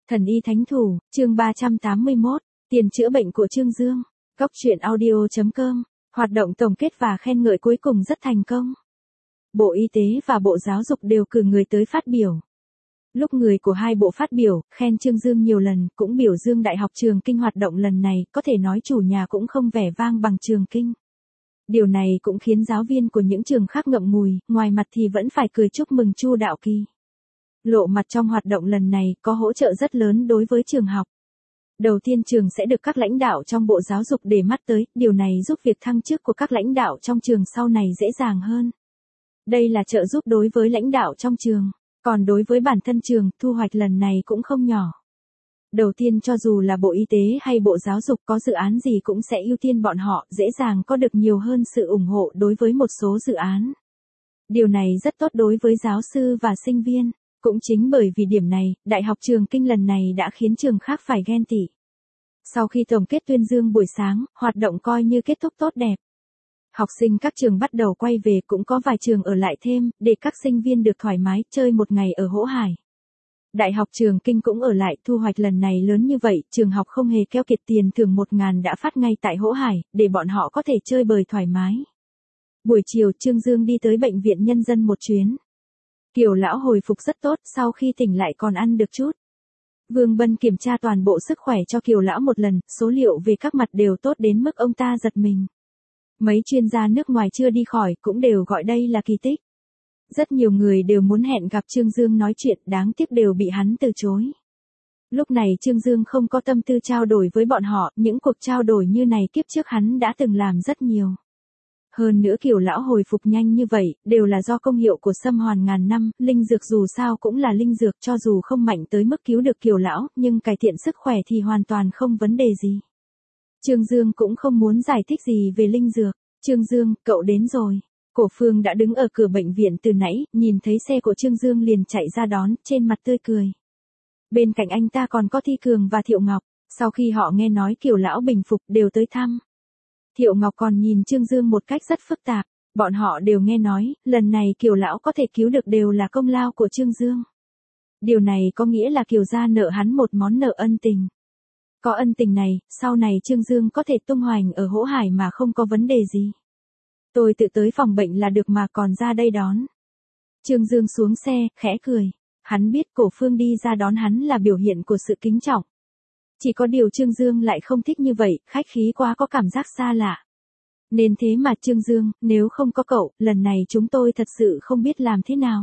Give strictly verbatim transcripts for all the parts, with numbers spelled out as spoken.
Thần y thánh thủ, chương ba trăm tám mươi mốt, tiền chữa bệnh của Trương Dương. Góc truyện audio chấm com, hoạt động tổng kết và khen ngợi cuối cùng rất thành công. Bộ Y tế và Bộ Giáo dục đều cử người tới phát biểu. Lúc người của hai bộ phát biểu, khen Trương Dương nhiều lần, cũng biểu dương Đại học Trường Kinh hoạt động lần này, có thể nói chủ nhà cũng không vẻ vang bằng Trường Kinh. Điều này cũng khiến giáo viên của những trường khác ngậm ngùi, ngoài mặt thì vẫn phải cười chúc mừng Chu Đạo Kỳ. Lộ mặt trong hoạt động lần này có hỗ trợ rất lớn đối với trường học. Đầu tiên trường sẽ được các lãnh đạo trong Bộ Giáo dục để mắt tới, điều này giúp việc thăng chức của các lãnh đạo trong trường sau này dễ dàng hơn. Đây là trợ giúp đối với lãnh đạo trong trường, còn đối với bản thân trường, thu hoạch lần này cũng không nhỏ. Đầu tiên cho dù là Bộ Y tế hay Bộ Giáo dục có dự án gì cũng sẽ ưu tiên bọn họ, dễ dàng có được nhiều hơn sự ủng hộ đối với một số dự án. Điều này rất tốt đối với giáo sư và sinh viên. Cũng chính bởi vì điểm này, Đại học Trường Kinh lần này đã khiến trường khác phải ghen tị. Sau khi tổng kết tuyên dương buổi sáng, hoạt động coi như kết thúc tốt đẹp. Học sinh các trường bắt đầu quay về, cũng có vài trường ở lại thêm, để các sinh viên được thoải mái chơi một ngày ở Hỗ Hải. Đại học Trường Kinh cũng ở lại, thu hoạch lần này lớn như vậy, trường học không hề keo kiệt, tiền thưởng một ngàn đã phát ngay tại Hỗ Hải, để bọn họ có thể chơi bời thoải mái. Buổi chiều Trương Dương đi tới Bệnh viện Nhân dân một chuyến. Kiều lão hồi phục rất tốt, sau khi tỉnh lại còn ăn được chút. Vương Bân kiểm tra toàn bộ sức khỏe cho Kiều lão một lần, số liệu về các mặt đều tốt đến mức ông ta giật mình. Mấy chuyên gia nước ngoài chưa đi khỏi cũng đều gọi đây là kỳ tích. Rất nhiều người đều muốn hẹn gặp Trương Dương nói chuyện, đáng tiếc đều bị hắn từ chối. Lúc này Trương Dương không có tâm tư trao đổi với bọn họ, những cuộc trao đổi như này kiếp trước hắn đã từng làm rất nhiều. Hơn nữa Kiều lão hồi phục nhanh như vậy, đều là do công hiệu của sâm hoàn ngàn năm, linh dược dù sao cũng là linh dược, cho dù không mạnh tới mức cứu được Kiều lão, nhưng cải thiện sức khỏe thì hoàn toàn không vấn đề gì. Trương Dương cũng không muốn giải thích gì về linh dược. Trương Dương, cậu đến rồi. Cổ Phương đã đứng ở cửa bệnh viện từ nãy, nhìn thấy xe của Trương Dương liền chạy ra đón, trên mặt tươi cười. Bên cạnh anh ta còn có Thi Cường và Thiệu Ngọc, sau khi họ nghe nói Kiều lão bình phục đều tới thăm. Thiệu Ngọc còn nhìn Trương Dương một cách rất phức tạp, bọn họ đều nghe nói, lần này Kiều lão có thể cứu được đều là công lao của Trương Dương. Điều này có nghĩa là Kiều gia nợ hắn một món nợ ân tình. Có ân tình này, sau này Trương Dương có thể tung hoành ở Hỗ Hải mà không có vấn đề gì. Tôi tự tới phòng bệnh là được mà còn ra đây đón. Trương Dương xuống xe, khẽ cười. Hắn biết Cổ Phương đi ra đón hắn là biểu hiện của sự kính trọng. Chỉ có điều Trương Dương lại không thích như vậy, khách khí quá có cảm giác xa lạ. Nên thế mà Trương Dương, nếu không có cậu, lần này chúng tôi thật sự không biết làm thế nào.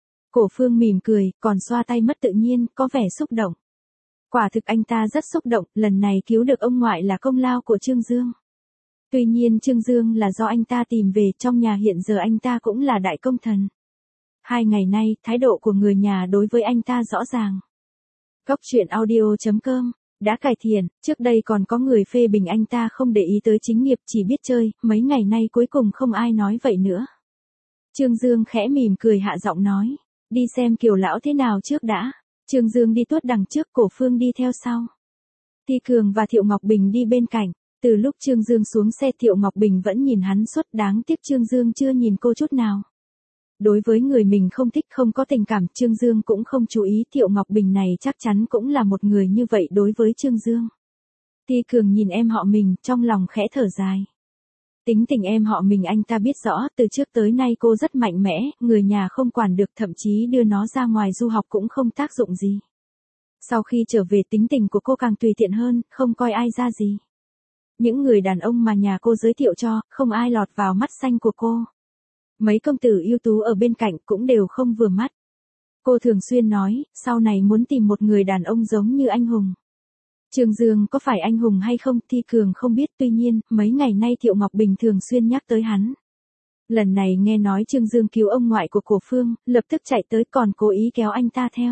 Cổ Phương mỉm cười, còn xoa tay mất tự nhiên, có vẻ xúc động. Quả thực anh ta rất xúc động, lần này cứu được ông ngoại là công lao của Trương Dương. Tuy nhiên Trương Dương là do anh ta tìm về, trong nhà hiện giờ anh ta cũng là đại công thần. Hai ngày nay, thái độ của người nhà đối với anh ta rõ ràng. Góc truyện audio chấm com đã cải thiện, trước đây còn có người phê bình anh ta không để ý tới chính nghiệp, chỉ biết chơi, mấy ngày nay cuối cùng không ai nói vậy nữa. Trương Dương khẽ mỉm cười hạ giọng nói, đi xem Kiều lão thế nào trước đã. Trương Dương đi tuốt đằng trước, Cổ Phương đi theo sau. Thi Cường và Thiệu Ngọc Bình đi bên cạnh, từ lúc Trương Dương xuống xe Thiệu Ngọc Bình vẫn nhìn hắn suốt, đáng tiếc Trương Dương chưa nhìn cô chút nào. Đối với người mình không thích không có tình cảm, Trương Dương cũng không chú ý, Thiệu Ngọc Bình này chắc chắn cũng là một người như vậy đối với Trương Dương. Thi Cường nhìn em họ mình, trong lòng khẽ thở dài. Tính tình em họ mình anh ta biết rõ, từ trước tới nay cô rất mạnh mẽ, người nhà không quản được, thậm chí đưa nó ra ngoài du học cũng không tác dụng gì. Sau khi trở về tính tình của cô càng tùy tiện hơn, không coi ai ra gì. Những người đàn ông mà nhà cô giới thiệu cho, không ai lọt vào mắt xanh của cô. Mấy công tử ưu tú ở bên cạnh cũng đều không vừa mắt. Cô thường xuyên nói, sau này muốn tìm một người đàn ông giống như anh hùng. Trương Dương có phải anh hùng hay không, Thi Cường không biết, tuy nhiên, mấy ngày nay Thiệu Ngọc Bình thường xuyên nhắc tới hắn. Lần này nghe nói Trương Dương cứu ông ngoại của Cổ Phương, lập tức chạy tới, còn cố ý kéo anh ta theo.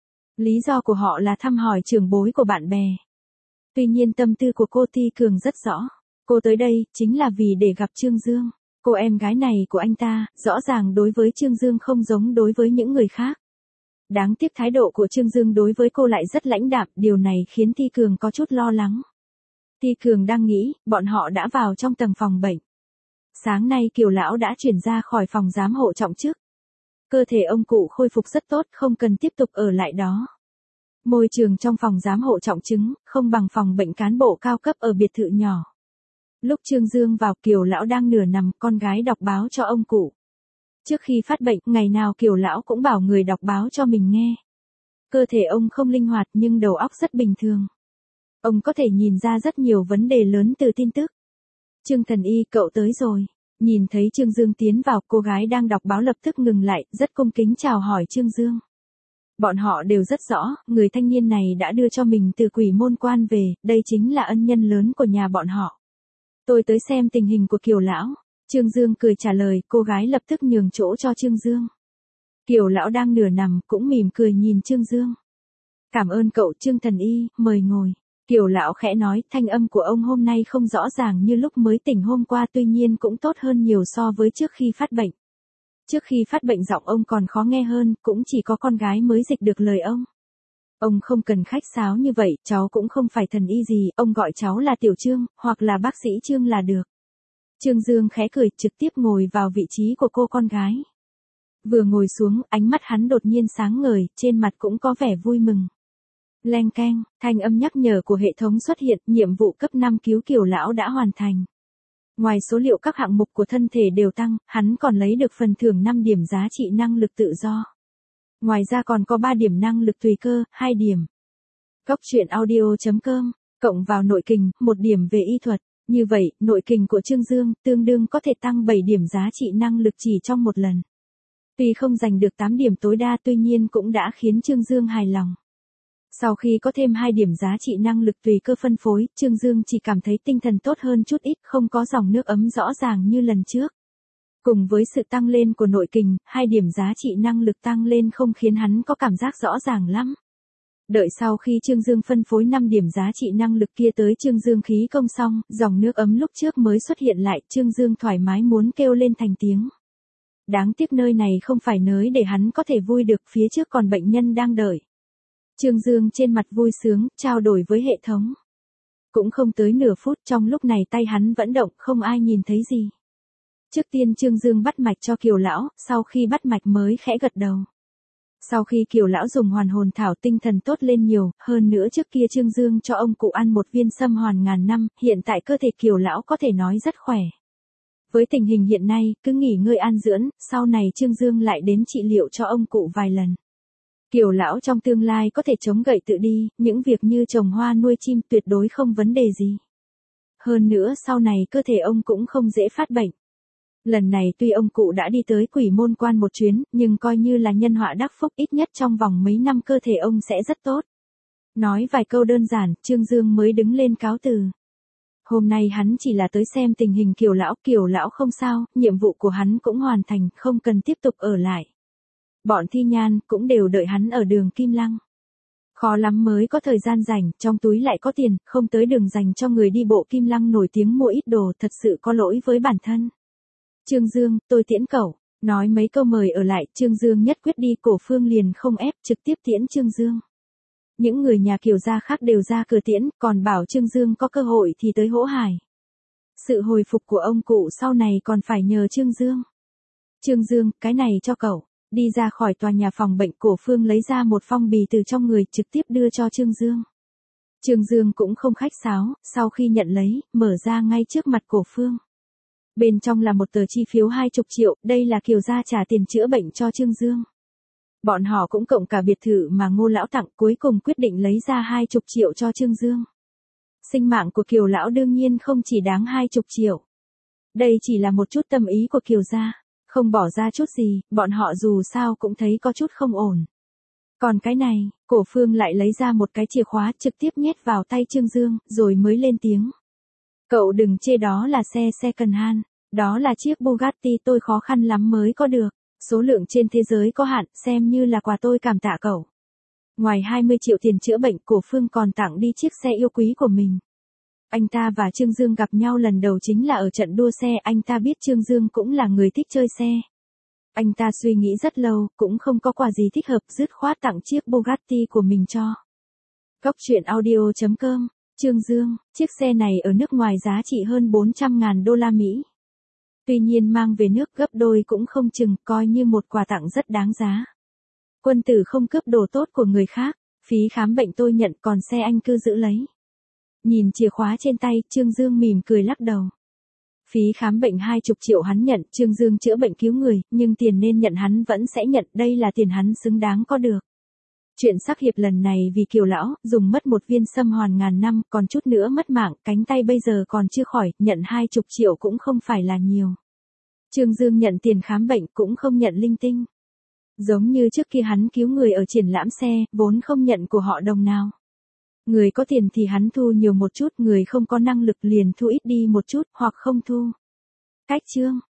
Lý do của họ là thăm hỏi trưởng bối của bạn bè. Tuy nhiên tâm tư của cô Thi Cường rất rõ. Cô tới đây, chính là vì để gặp Trương Dương. Cô em gái này của anh ta, rõ ràng đối với Trương Dương không giống đối với những người khác. Đáng tiếc thái độ của Trương Dương đối với cô lại rất lãnh đạm, điều này khiến Thi Cường có chút lo lắng. Thi Cường đang nghĩ, bọn họ đã vào trong tầng phòng bệnh. Sáng nay Kiều lão đã chuyển ra khỏi phòng giám hộ trọng chức. Cơ thể ông cụ khôi phục rất tốt, không cần tiếp tục ở lại đó. Môi trường trong phòng giám hộ trọng chứng, không bằng phòng bệnh cán bộ cao cấp ở biệt thự nhỏ. Lúc Trương Dương vào, Kiều lão đang nửa nằm, con gái đọc báo cho ông cụ. Trước khi phát bệnh, ngày nào Kiều lão cũng bảo người đọc báo cho mình nghe. Cơ thể ông không linh hoạt nhưng đầu óc rất bình thường. Ông có thể nhìn ra rất nhiều vấn đề lớn từ tin tức. Trương Thần Y, cậu tới rồi. Nhìn thấy Trương Dương tiến vào, cô gái đang đọc báo lập tức ngừng lại, rất cung kính chào hỏi Trương Dương. Bọn họ đều rất rõ, người thanh niên này đã đưa cho mình từ Quỷ Môn Quan về, đây chính là ân nhân lớn của nhà bọn họ. Tôi tới xem tình hình của Kiều lão. Trương Dương cười trả lời, cô gái lập tức nhường chỗ cho Trương Dương. Kiều lão đang nửa nằm, cũng mỉm cười nhìn Trương Dương. Cảm ơn cậu Trương Thần Y, mời ngồi. Kiều lão khẽ nói, thanh âm của ông hôm nay không rõ ràng như lúc mới tỉnh hôm qua, tuy nhiên cũng tốt hơn nhiều so với trước khi phát bệnh. Trước khi phát bệnh giọng ông còn khó nghe hơn, cũng chỉ có con gái mới dịch được lời ông. Ông không cần khách sáo như vậy, cháu cũng không phải thần y gì, ông gọi cháu là Tiểu Trương, hoặc là bác sĩ Trương là được. Trương Dương khẽ cười, trực tiếp ngồi vào vị trí của cô con gái. Vừa ngồi xuống, ánh mắt hắn đột nhiên sáng ngời, trên mặt cũng có vẻ vui mừng. Leng keng, thanh âm nhắc nhở của hệ thống xuất hiện, nhiệm vụ cấp năm cứu Kiều lão đã hoàn thành. Ngoài số liệu các hạng mục của thân thể đều tăng, hắn còn lấy được phần thưởng năm điểm giá trị năng lực tự do. Ngoài ra còn có ba điểm năng lực tùy cơ, hai điểm. Góc truyện audio chấm com, cộng vào nội kình, một điểm về y thuật. Như vậy, nội kình của Trương Dương tương đương có thể tăng bảy điểm giá trị năng lực chỉ trong một lần. Tuy không giành được tám điểm tối đa, tuy nhiên cũng đã khiến Trương Dương hài lòng. Sau khi có thêm hai điểm giá trị năng lực tùy cơ phân phối, Trương Dương chỉ cảm thấy tinh thần tốt hơn chút ít, không có dòng nước ấm rõ ràng như lần trước. Cùng với sự tăng lên của nội kình, hai điểm giá trị năng lực tăng lên không khiến hắn có cảm giác rõ ràng lắm. Đợi sau khi Trương Dương phân phối năm điểm giá trị năng lực kia tới Trương Dương khí công xong, dòng nước ấm lúc trước mới xuất hiện lại, Trương Dương thoải mái muốn kêu lên thành tiếng. Đáng tiếc nơi này không phải nơi để hắn có thể vui được, phía trước còn bệnh nhân đang đợi. Trương Dương trên mặt vui sướng, trao đổi với hệ thống. Cũng không tới nửa phút, trong lúc này tay hắn vẫn động, không ai nhìn thấy gì. Trước tiên Trương Dương bắt mạch cho Kiều lão, sau khi bắt mạch mới khẽ gật đầu. Sau khi Kiều lão dùng hoàn hồn thảo, tinh thần tốt lên nhiều, hơn nữa trước kia Trương Dương cho ông cụ ăn một viên sâm hoàn ngàn năm, hiện tại cơ thể Kiều lão có thể nói rất khỏe. Với tình hình hiện nay, cứ nghỉ ngơi an dưỡng, sau này Trương Dương lại đến trị liệu cho ông cụ vài lần. Kiều lão trong tương lai có thể chống gậy tự đi, những việc như trồng hoa nuôi chim tuyệt đối không vấn đề gì. Hơn nữa sau này cơ thể ông cũng không dễ phát bệnh. Lần này tuy ông cụ đã đi tới Quỷ Môn Quan một chuyến, nhưng coi như là nhân họa đắc phúc, ít nhất trong vòng mấy năm cơ thể ông sẽ rất tốt. Nói vài câu đơn giản, Trương Dương mới đứng lên cáo từ. Hôm nay hắn chỉ là tới xem tình hình Kiều lão, Kiều lão không sao, nhiệm vụ của hắn cũng hoàn thành, không cần tiếp tục ở lại. Bọn Thi Nhan cũng đều đợi hắn ở đường Kim Lăng. Khó lắm mới có thời gian rảnh, trong túi lại có tiền, không tới đường dành cho người đi bộ Kim Lăng nổi tiếng mua ít đồ, thật sự có lỗi với bản thân. Trương Dương, tôi tiễn cậu. Nói mấy câu mời ở lại, Trương Dương nhất quyết đi, Cổ Phương liền không ép, trực tiếp tiễn Trương Dương. Những người nhà Kiều gia khác đều ra cửa tiễn, còn bảo Trương Dương có cơ hội thì tới hỗ hải. Sự hồi phục của ông cụ sau này còn phải nhờ Trương Dương. Trương Dương, cái này cho cậu. Đi ra khỏi tòa nhà phòng bệnh, Cổ Phương lấy ra một phong bì từ trong người, trực tiếp đưa cho Trương Dương. Trương Dương cũng không khách sáo, sau khi nhận lấy, mở ra ngay trước mặt Cổ Phương. Bên trong là một tờ chi phiếu hai mươi triệu, đây là Kiều gia trả tiền chữa bệnh cho Trương Dương. Bọn họ cũng cộng cả biệt thự mà Ngô lão tặng, cuối cùng quyết định lấy ra hai mươi triệu cho Trương Dương. Sinh mạng của Kiều lão đương nhiên không chỉ đáng hai mươi triệu. Đây chỉ là một chút tâm ý của Kiều gia, không bỏ ra chút gì, bọn họ dù sao cũng thấy có chút không ổn. Còn cái này, Cổ Phương lại lấy ra một cái chìa khóa, trực tiếp nhét vào tay Trương Dương, rồi mới lên tiếng. Cậu đừng chê đó là xe second hand, đó là chiếc Bugatti tôi khó khăn lắm mới có được. Số lượng trên thế giới có hạn, xem như là quà tôi cảm tạ cậu. Ngoài hai mươi triệu tiền chữa bệnh, Cổ Phương còn tặng đi chiếc xe yêu quý của mình. Anh ta và Trương Dương gặp nhau lần đầu chính là ở trận đua xe, anh ta biết Trương Dương cũng là người thích chơi xe. Anh ta suy nghĩ rất lâu, cũng không có quà gì thích hợp, dứt khoát tặng chiếc Bugatti của mình cho. Góc truyện audio chấm com, Trương Dương, chiếc xe này ở nước ngoài giá trị hơn bốn trăm ngàn đô la Mỹ. Tuy nhiên mang về nước gấp đôi cũng không chừng, coi như một quà tặng rất đáng giá. Quân tử không cướp đồ tốt của người khác, Phí khám bệnh tôi nhận, còn xe anh cứ giữ lấy. Nhìn chìa khóa trên tay, Trương Dương mỉm cười lắc đầu. Phí khám bệnh hai chục triệu hắn nhận, Trương Dương chữa bệnh cứu người, nhưng tiền nên nhận hắn vẫn sẽ nhận, đây là tiền hắn xứng đáng có được. Chuyện sắc hiệp lần này vì Kiều lão, dùng mất một viên sâm hoàn ngàn năm, còn chút nữa mất mạng, cánh tay bây giờ còn chưa khỏi, nhận hai chục triệu cũng không phải là nhiều. Trương Dương nhận tiền khám bệnh cũng không nhận linh tinh. Giống như trước kia hắn cứu người ở triển lãm xe, vốn không nhận của họ đồng nào. Người có tiền thì hắn thu nhiều một chút, người không có năng lực liền thu ít đi một chút, hoặc không thu. Cách chương